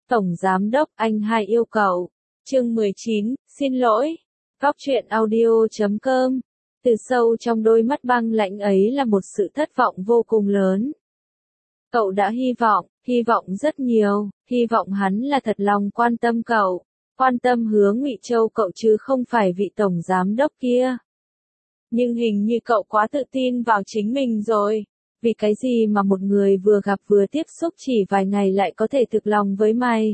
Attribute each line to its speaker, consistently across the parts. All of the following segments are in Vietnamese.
Speaker 1: Tổng Giám đốc, anh hai yêu cậu. Chương 19, xin lỗi. Góc truyện audio.com. Từ sâu trong đôi mắt băng lãnh ấy là một sự thất vọng vô cùng lớn. Cậu đã hy vọng rất nhiều, hy vọng hắn là thật lòng quan tâm cậu, quan tâm Hứa Ngụy Châu cậu chứ không phải vị tổng giám đốc kia. Nhưng hình như cậu quá tự tin vào chính mình rồi, vì cái gì mà một người vừa gặp vừa tiếp xúc chỉ vài ngày lại có thể thực lòng với mày?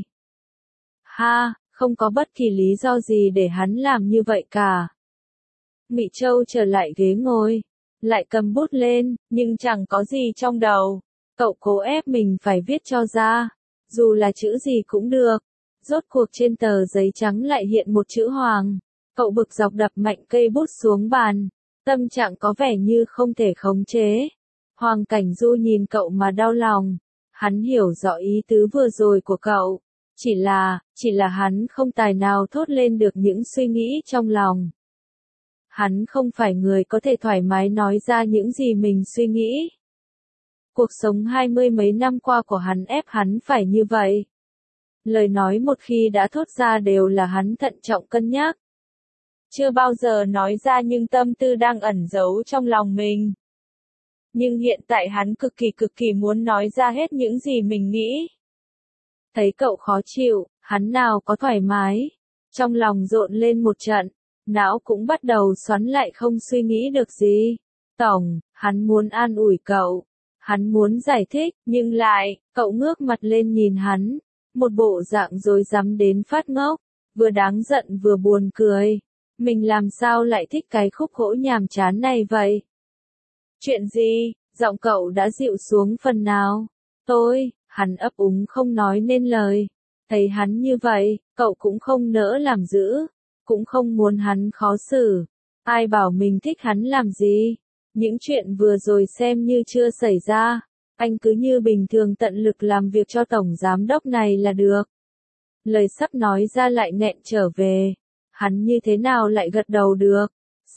Speaker 1: Ha, không có bất kỳ lý do gì để hắn làm như vậy cả. Ngụy Châu trở lại ghế ngồi, lại cầm bút lên, nhưng chẳng có gì trong đầu. Cậu cố ép mình phải viết cho ra, dù là chữ gì cũng được. Rốt cuộc trên tờ giấy trắng lại hiện một chữ Hoàng. Cậu bực dọc đập mạnh cây bút xuống bàn, tâm trạng có vẻ như không thể khống chế. Hoàng Cảnh Du nhìn cậu mà đau lòng, hắn hiểu rõ ý tứ vừa rồi của cậu, chỉ là hắn không tài nào thốt lên được những suy nghĩ trong lòng. Hắn không phải người có thể thoải mái nói ra những gì mình suy nghĩ. Cuộc sống 20 mấy năm qua của hắn ép hắn phải như vậy. Lời nói một khi đã thốt ra đều là hắn thận trọng cân nhắc. Chưa bao giờ nói ra những tâm tư đang ẩn giấu trong lòng mình. Nhưng hiện tại hắn cực kỳ muốn nói ra hết những gì mình nghĩ. Thấy cậu khó chịu, hắn nào có thoải mái. Trong lòng rộn lên một trận, não cũng bắt đầu xoắn lại không suy nghĩ được gì. Tổng, hắn muốn an ủi cậu. Hắn muốn giải thích, nhưng lại, cậu ngước mặt lên nhìn hắn. Một bộ dạng rối rắm đến phát ngốc, vừa đáng giận vừa buồn cười. Mình làm sao lại thích cái khúc gỗ nhàm chán này vậy? Chuyện gì? Giọng cậu đã dịu xuống phần nào? Hắn ấp úng không nói nên lời. Thấy hắn như vậy, cậu cũng không nỡ làm dữ, cũng không muốn hắn khó xử. Ai bảo mình thích hắn làm gì? Những chuyện vừa rồi xem như chưa xảy ra. Anh cứ như bình thường tận lực làm việc cho tổng giám đốc này là được. Lời sắp nói ra lại nghẹn trở về. Hắn như thế nào lại gật đầu được?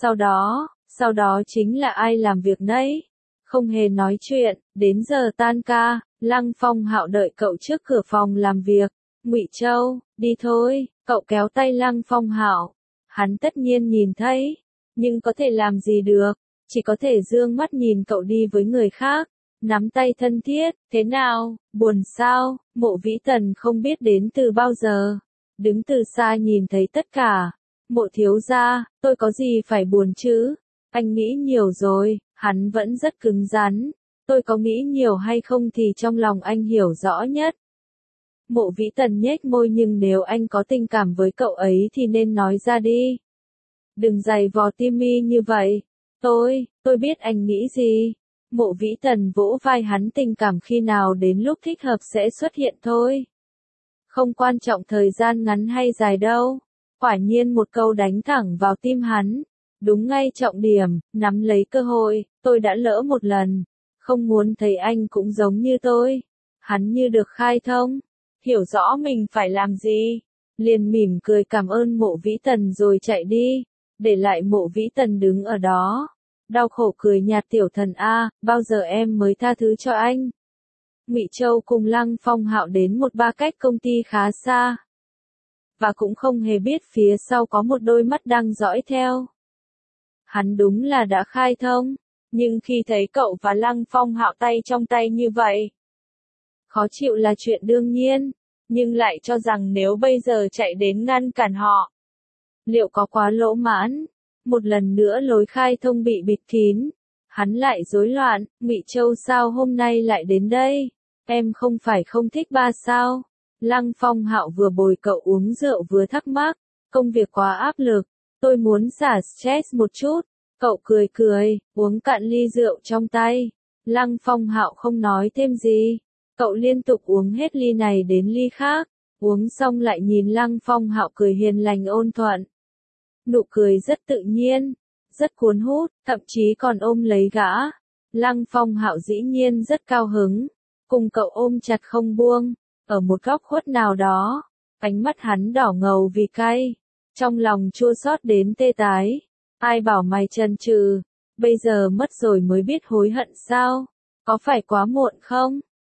Speaker 1: Sau đó chính là ai làm việc nấy. Không hề nói chuyện, đến giờ tan ca, Lăng Phong Hạo đợi cậu trước cửa phòng làm việc. Ngụy Châu, đi thôi, cậu kéo tay Lăng Phong Hạo. Hắn tất nhiên nhìn thấy, nhưng có thể làm gì được, chỉ có thể dương mắt nhìn cậu đi với người khác. Nắm tay thân thiết, thế nào, buồn sao? Mộ Vĩ Tần không biết đến từ bao giờ. Đứng từ xa nhìn thấy tất cả. Mộ thiếu gia, tôi có gì phải buồn chứ? Anh nghĩ nhiều rồi, hắn vẫn rất cứng rắn. Tôi có nghĩ nhiều hay không thì trong lòng anh hiểu rõ nhất. Mộ Vĩ Tần nhếch môi, nhưng nếu anh có tình cảm với cậu ấy thì nên nói ra đi. Đừng giày vò Timmy như vậy. Tôi biết anh nghĩ gì. Mộ Vĩ Tần vỗ vai hắn, tình cảm khi nào đến lúc thích hợp sẽ xuất hiện thôi. Không quan trọng thời gian ngắn hay dài đâu. Quả nhiên một câu đánh thẳng vào tim hắn. Đúng ngay trọng điểm, nắm lấy cơ hội, tôi đã lỡ một lần. Không muốn thấy anh cũng giống như tôi. Hắn như được khai thông. Hiểu rõ mình phải làm gì. Liền mỉm cười cảm ơn Mộ Vĩ Tần rồi chạy đi. Để lại Mộ Vĩ Tần đứng ở đó. Đau khổ cười nhạt, tiểu thần a, bao giờ em mới tha thứ cho anh? Ngụy Châu cùng Lăng Phong Hạo đến một ba cách công ty khá xa. Và cũng không hề biết phía sau có một đôi mắt đang dõi theo. Hắn đúng là đã khai thông, nhưng khi thấy cậu và Lăng Phong Hạo tay trong tay như vậy, khó chịu là chuyện đương nhiên, nhưng lại cho rằng nếu bây giờ chạy đến ngăn cản họ, liệu có quá lỗ mãn? Một lần nữa lối khai thông bị bịt kín, hắn lại rối loạn. Ngụy Châu, sao hôm nay lại đến đây? Em không phải không thích ba sao? Lăng Phong Hạo vừa bồi cậu uống rượu vừa thắc mắc, công việc quá áp lực, tôi muốn xả stress một chút. Cậu cười, uống cạn ly rượu trong tay. Lăng Phong Hạo không nói thêm gì, cậu liên tục uống hết ly này đến ly khác, uống xong lại nhìn Lăng Phong Hạo cười hiền lành ôn thuận. Nụ cười rất tự nhiên, rất cuốn hút, thậm chí còn ôm lấy gã. Lăng Phong Hạo dĩ nhiên rất cao hứng, cùng cậu ôm chặt không buông. Ở một góc khuất nào đó, ánh mắt hắn đỏ ngầu vì cay, trong lòng chua xót đến tê tái. Ai bảo mày chần chừ, bây giờ mất rồi mới biết hối hận sao? Có phải quá muộn không?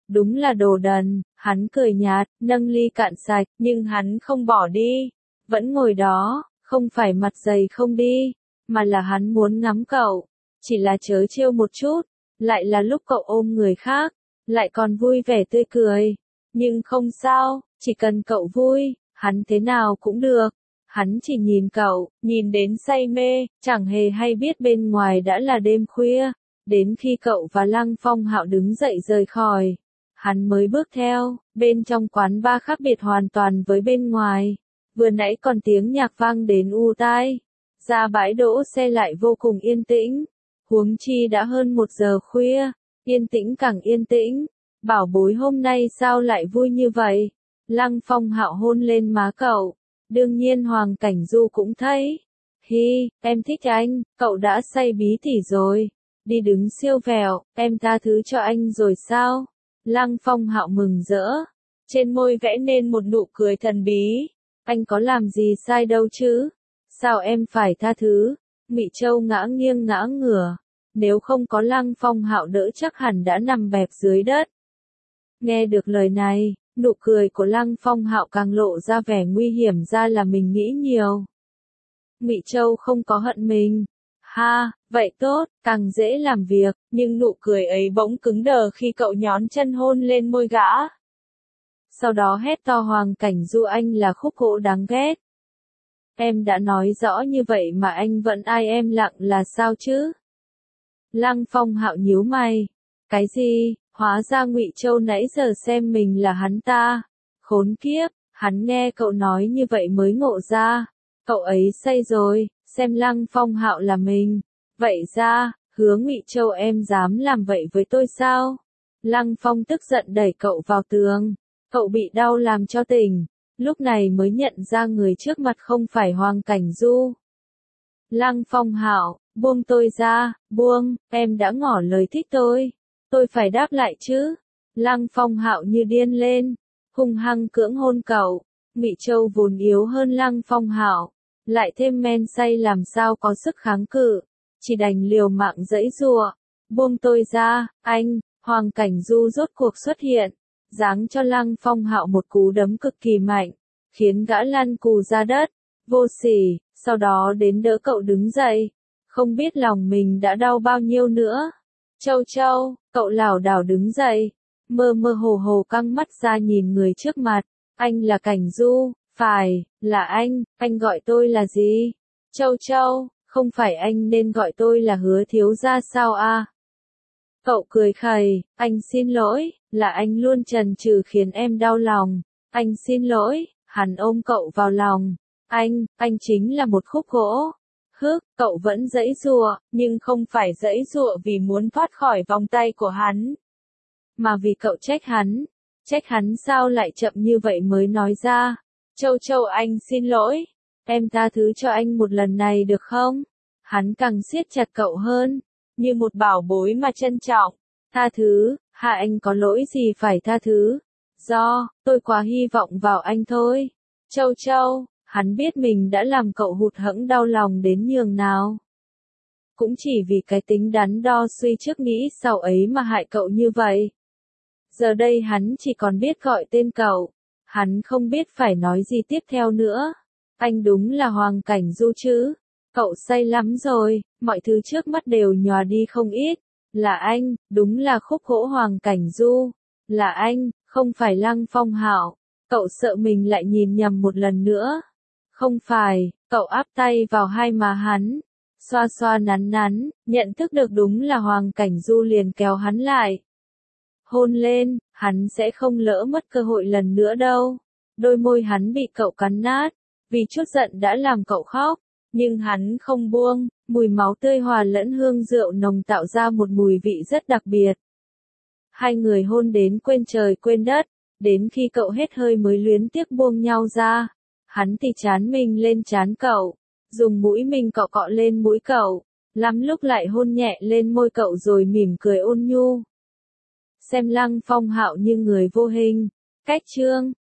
Speaker 1: Đúng là đồ đần, hắn cười nhạt, nâng ly cạn sạch, nhưng hắn không bỏ đi. Vẫn ngồi đó, không phải mặt dày không đi, mà là hắn muốn ngắm cậu. Chỉ là chớ trêu một chút, lại là lúc cậu ôm người khác, lại còn vui vẻ tươi cười. Nhưng không sao, chỉ cần cậu vui, hắn thế nào cũng được. Hắn chỉ nhìn cậu, nhìn đến say mê, chẳng hề hay biết bên ngoài đã là đêm khuya. Đến khi cậu và Lăng Phong Hạo đứng dậy rời khỏi, hắn mới bước theo. Bên trong quán bar khác biệt hoàn toàn với bên ngoài. Vừa nãy còn tiếng nhạc vang đến u tai. Ra bãi đỗ xe lại vô cùng yên tĩnh. Huống chi đã hơn 1 giờ khuya, yên tĩnh càng yên tĩnh. Bảo bối hôm nay sao lại vui như vậy? Lăng Phong Hạo hôn lên má cậu. Đương nhiên Hoàng Cảnh Du cũng thấy. Hi, em thích anh, cậu đã say bí tỉ rồi. Đi đứng siêu vẹo, em tha thứ cho anh rồi sao? Lăng Phong Hạo mừng rỡ. Trên môi vẽ nên một nụ cười thần bí. Anh có làm gì sai đâu chứ? Sao em phải tha thứ? Mị Châu ngã nghiêng ngã ngửa. Nếu không có Lăng Phong Hạo đỡ chắc hẳn đã nằm bẹp dưới đất. Nghe được lời này, nụ cười của Lăng Phong Hạo càng lộ ra vẻ nguy hiểm, ra là mình nghĩ nhiều. Mị Châu không có hận mình. Ha, vậy tốt, càng dễ làm việc, nhưng nụ cười ấy bỗng cứng đờ khi cậu nhón chân hôn lên môi gã. Sau đó hét to Hoàng Cảnh Du, anh là khúc gỗ đáng ghét. Em đã nói rõ như vậy mà anh vẫn ai em lặng là sao chứ? Lăng Phong Hạo nhíu mày. Cái gì? Hóa ra Ngụy Châu nãy giờ xem mình là hắn ta. Khốn kiếp, hắn nghe cậu nói như vậy mới ngộ ra. Cậu ấy say rồi, xem Lăng Phong Hạo là mình. Vậy ra, Hứa Ngụy Châu em dám làm vậy với tôi sao? Lăng Phong tức giận đẩy cậu vào tường. Cậu bị đau làm cho tỉnh. Lúc này mới nhận ra người trước mặt không phải Hoàng Cảnh Du. Lăng Phong Hạo, buông tôi ra, buông, em đã ngỏ lời thích tôi phải đáp lại chứ. Lăng Phong Hạo như điên lên, hung hăng cưỡng hôn cậu. Mị Châu vốn yếu hơn Lăng Phong Hạo, lại thêm men say làm sao có sức kháng cự, chỉ đành liều mạng giãy giụa. Buông tôi ra, anh. Hoàng Cảnh Du rốt cuộc xuất hiện, giáng cho Lăng Phong Hạo một cú đấm cực kỳ mạnh, khiến gã lăn cù ra đất. Vô sỉ, sau đó đến đỡ cậu đứng dậy. Không biết lòng mình đã đau bao nhiêu nữa. Châu Châu, cậu lảo đảo đứng dậy, mơ mơ hồ hồ căng mắt ra nhìn người trước mặt. Anh là Cảnh Du, phải, là anh gọi tôi là gì? Châu Châu, không phải anh nên gọi tôi là Hứa thiếu gia sao a? Cậu cười khẩy, anh xin lỗi, là anh luôn chần chừ khiến em đau lòng. Anh xin lỗi, hắn ôm cậu vào lòng. Anh chính là một khúc gỗ. Cậu vẫn giãy giụa, nhưng không phải giãy giụa vì muốn thoát khỏi vòng tay của hắn, mà vì cậu trách hắn. Trách hắn sao lại chậm như vậy mới nói ra. Châu Châu, anh xin lỗi. Em tha thứ cho anh một lần này được không? Hắn càng siết chặt cậu hơn, như một bảo bối mà trân trọng. Tha thứ, anh có lỗi gì phải tha thứ? Do, tôi quá hy vọng vào anh thôi. Châu Châu, hắn biết mình đã làm cậu hụt hẫng đau lòng đến nhường nào. Cũng chỉ vì cái tính đắn đo suy trước nghĩ sau ấy mà hại cậu như vậy. Giờ đây hắn chỉ còn biết gọi tên cậu. Hắn không biết phải nói gì tiếp theo nữa. Anh đúng là Hoàng Cảnh Du chứ? Cậu say lắm rồi, mọi thứ trước mắt đều nhòa đi không ít. Là anh, đúng là khúc gỗ Hoàng Cảnh Du. Là anh, không phải Lăng Phong Hạo. Cậu sợ mình lại nhìn nhầm một lần nữa. Không phải, cậu áp tay vào hai má hắn, xoa xoa nắn nắn, nhận thức được đúng là Hoàng Cảnh Du liền kéo hắn lại. Hôn lên, hắn sẽ không lỡ mất cơ hội lần nữa đâu. Đôi môi hắn bị cậu cắn nát, vì chút giận đã làm cậu khóc, nhưng hắn không buông, mùi máu tươi hòa lẫn hương rượu nồng tạo ra một mùi vị rất đặc biệt. Hai người hôn đến quên trời quên đất, đến khi cậu hết hơi mới luyến tiếc buông nhau ra. Hắn thì trán mình lên trán cậu, dùng mũi mình cọ cọ lên mũi cậu, lắm lúc lại hôn nhẹ lên môi cậu rồi mỉm cười ôn nhu. Xem Lăng Phong Hạo như người vô hình. Cách chương